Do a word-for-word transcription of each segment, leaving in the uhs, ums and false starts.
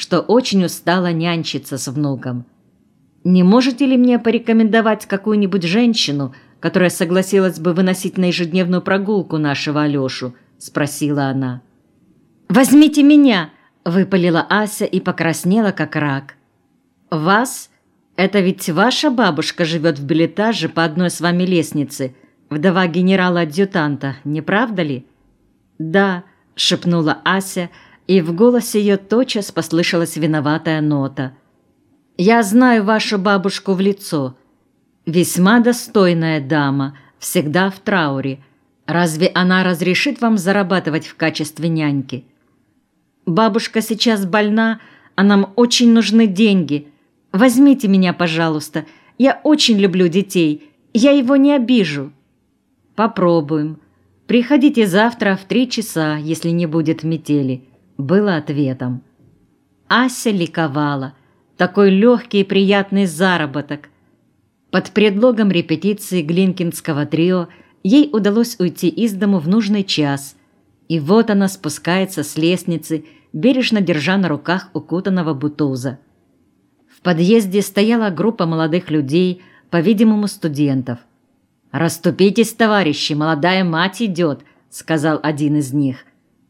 что очень устала нянчиться с внуком. «Не можете ли мне порекомендовать какую-нибудь женщину, которая согласилась бы выносить на ежедневную прогулку нашего Алешу?» – спросила она. «Возьмите меня!» – выпалила Ася и покраснела, как рак. «Вас? Это ведь ваша бабушка живет в билетаже по одной с вами лестнице, вдова генерала-адъютанта, не правда ли?» «Да», – шепнула Ася, и в голосе ее тотчас послышалась виноватая нота. «Я знаю вашу бабушку в лицо. Весьма достойная дама, всегда в трауре. Разве она разрешит вам зарабатывать в качестве няньки? Бабушка сейчас больна, а нам очень нужны деньги. Возьмите меня, пожалуйста. Я очень люблю детей. Я его не обижу». «Попробуем. Приходите завтра в три часа, если не будет метели», — было ответом. Ася ликовала. Такой легкий и приятный заработок. Под предлогом репетиции глинкинского трио ей удалось уйти из дому в нужный час, и вот она спускается с лестницы, бережно держа на руках укутанного Бутуза. В подъезде стояла группа молодых людей, по-видимому, студентов. «Расступитесь, товарищи, молодая мать идет», — сказал один из них.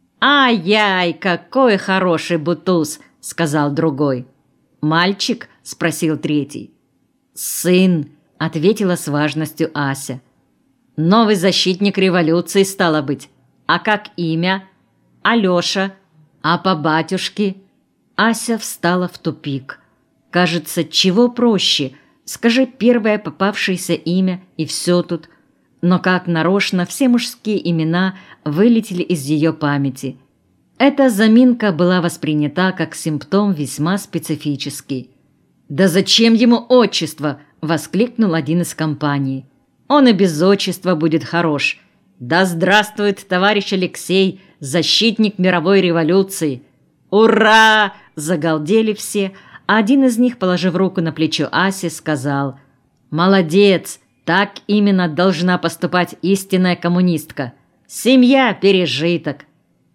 «Ай-яй, какой хороший Бутуз», — сказал другой. «Мальчик?» – спросил третий. «Сын», – ответила с важностью Ася. «Новый защитник революции, стало быть. А как имя?» «Алеша». «А по батюшке?» Ася встала в тупик. Кажется, чего проще? Скажи первое попавшееся имя, и все тут. Но как нарочно все мужские имена вылетели из ее памяти. Эта заминка была воспринята как симптом весьма специфический. «Да зачем ему отчество?» – воскликнул один из компании. «Он и без отчества будет хорош. Да здравствует товарищ Алексей, защитник мировой революции!» «Ура!» – загалдели все, а один из них, положив руку на плечо Аси, сказал: «Молодец! Так именно должна поступать истинная коммунистка. Семья – пережиток!»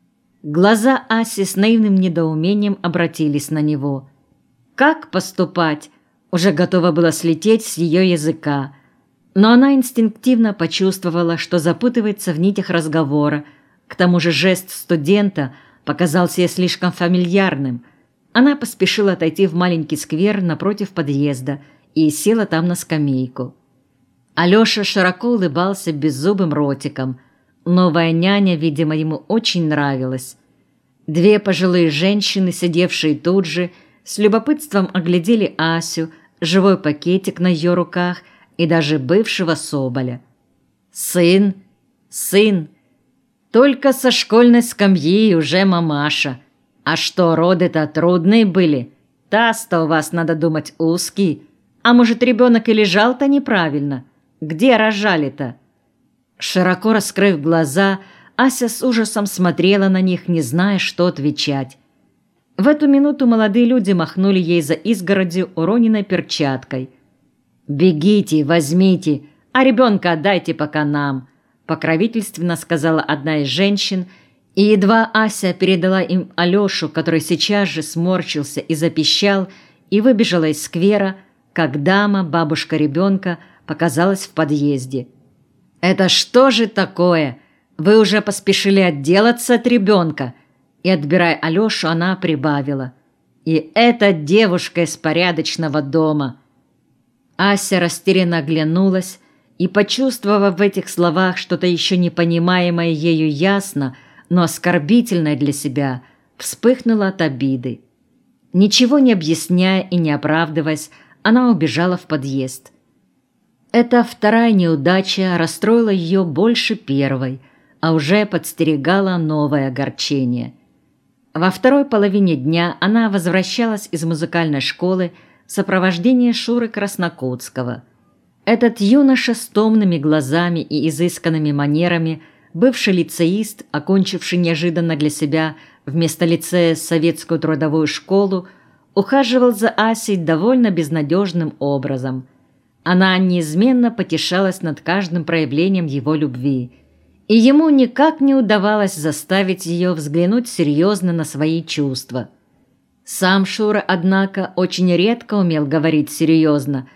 Глаза Аси с наивным недоумением обратились на него. «Как поступать?» уже готова была слететь с ее языка. Но она инстинктивно почувствовала, что запутывается в нитях разговора. К тому же жест студента показался ей слишком фамильярным. Она поспешила отойти в маленький сквер напротив подъезда и села там на скамейку. Алеша широко улыбался беззубым ротиком. Новая няня, видимо, ему очень нравилась. Две пожилые женщины, сидевшие тут же, с любопытством оглядели Асю, живой пакетик на ее руках и даже бывшего Соболя. «Сын, сын, только со школьной скамьи уже мамаша. А что, роды-то трудные были? Таз-то у вас, надо думать, узкий. А может, ребенок и лежал-то неправильно? Где рожали-то?» Широко раскрыв глаза, Ася с ужасом смотрела на них, не зная, что отвечать. В эту минуту молодые люди махнули ей за изгородью уроненной перчаткой. «Бегите, возьмите, а ребенка отдайте пока нам», – покровительственно сказала одна из женщин, и едва Ася передала им Алешу, который сейчас же сморщился и запищал, и выбежала из сквера, как дама, бабушка ребенка, показалась в подъезде. «Это что же такое? Вы уже поспешили отделаться от ребенка?» И, отбирая Алешу, она прибавила: «И эта девушка из порядочного дома». Ася растерянно оглянулась и, почувствовав в этих словах что-то еще непонимаемое ею ясно, но оскорбительное для себя, вспыхнула от обиды. Ничего не объясняя и не оправдываясь, она убежала в подъезд. Эта вторая неудача расстроила ее больше первой, а уже подстерегала новое огорчение. Во второй половине дня она возвращалась из музыкальной школы в сопровождении Шуры Краснокутского. Этот юноша с томными глазами и изысканными манерами, бывший лицеист, окончивший неожиданно для себя вместо лицея советскую трудовую школу, ухаживал за Асей довольно безнадежным образом. Она неизменно потешалась над каждым проявлением его любви, и ему никак не удавалось заставить ее взглянуть серьезно на свои чувства. Сам Шура, однако, очень редко умел говорить серьезно,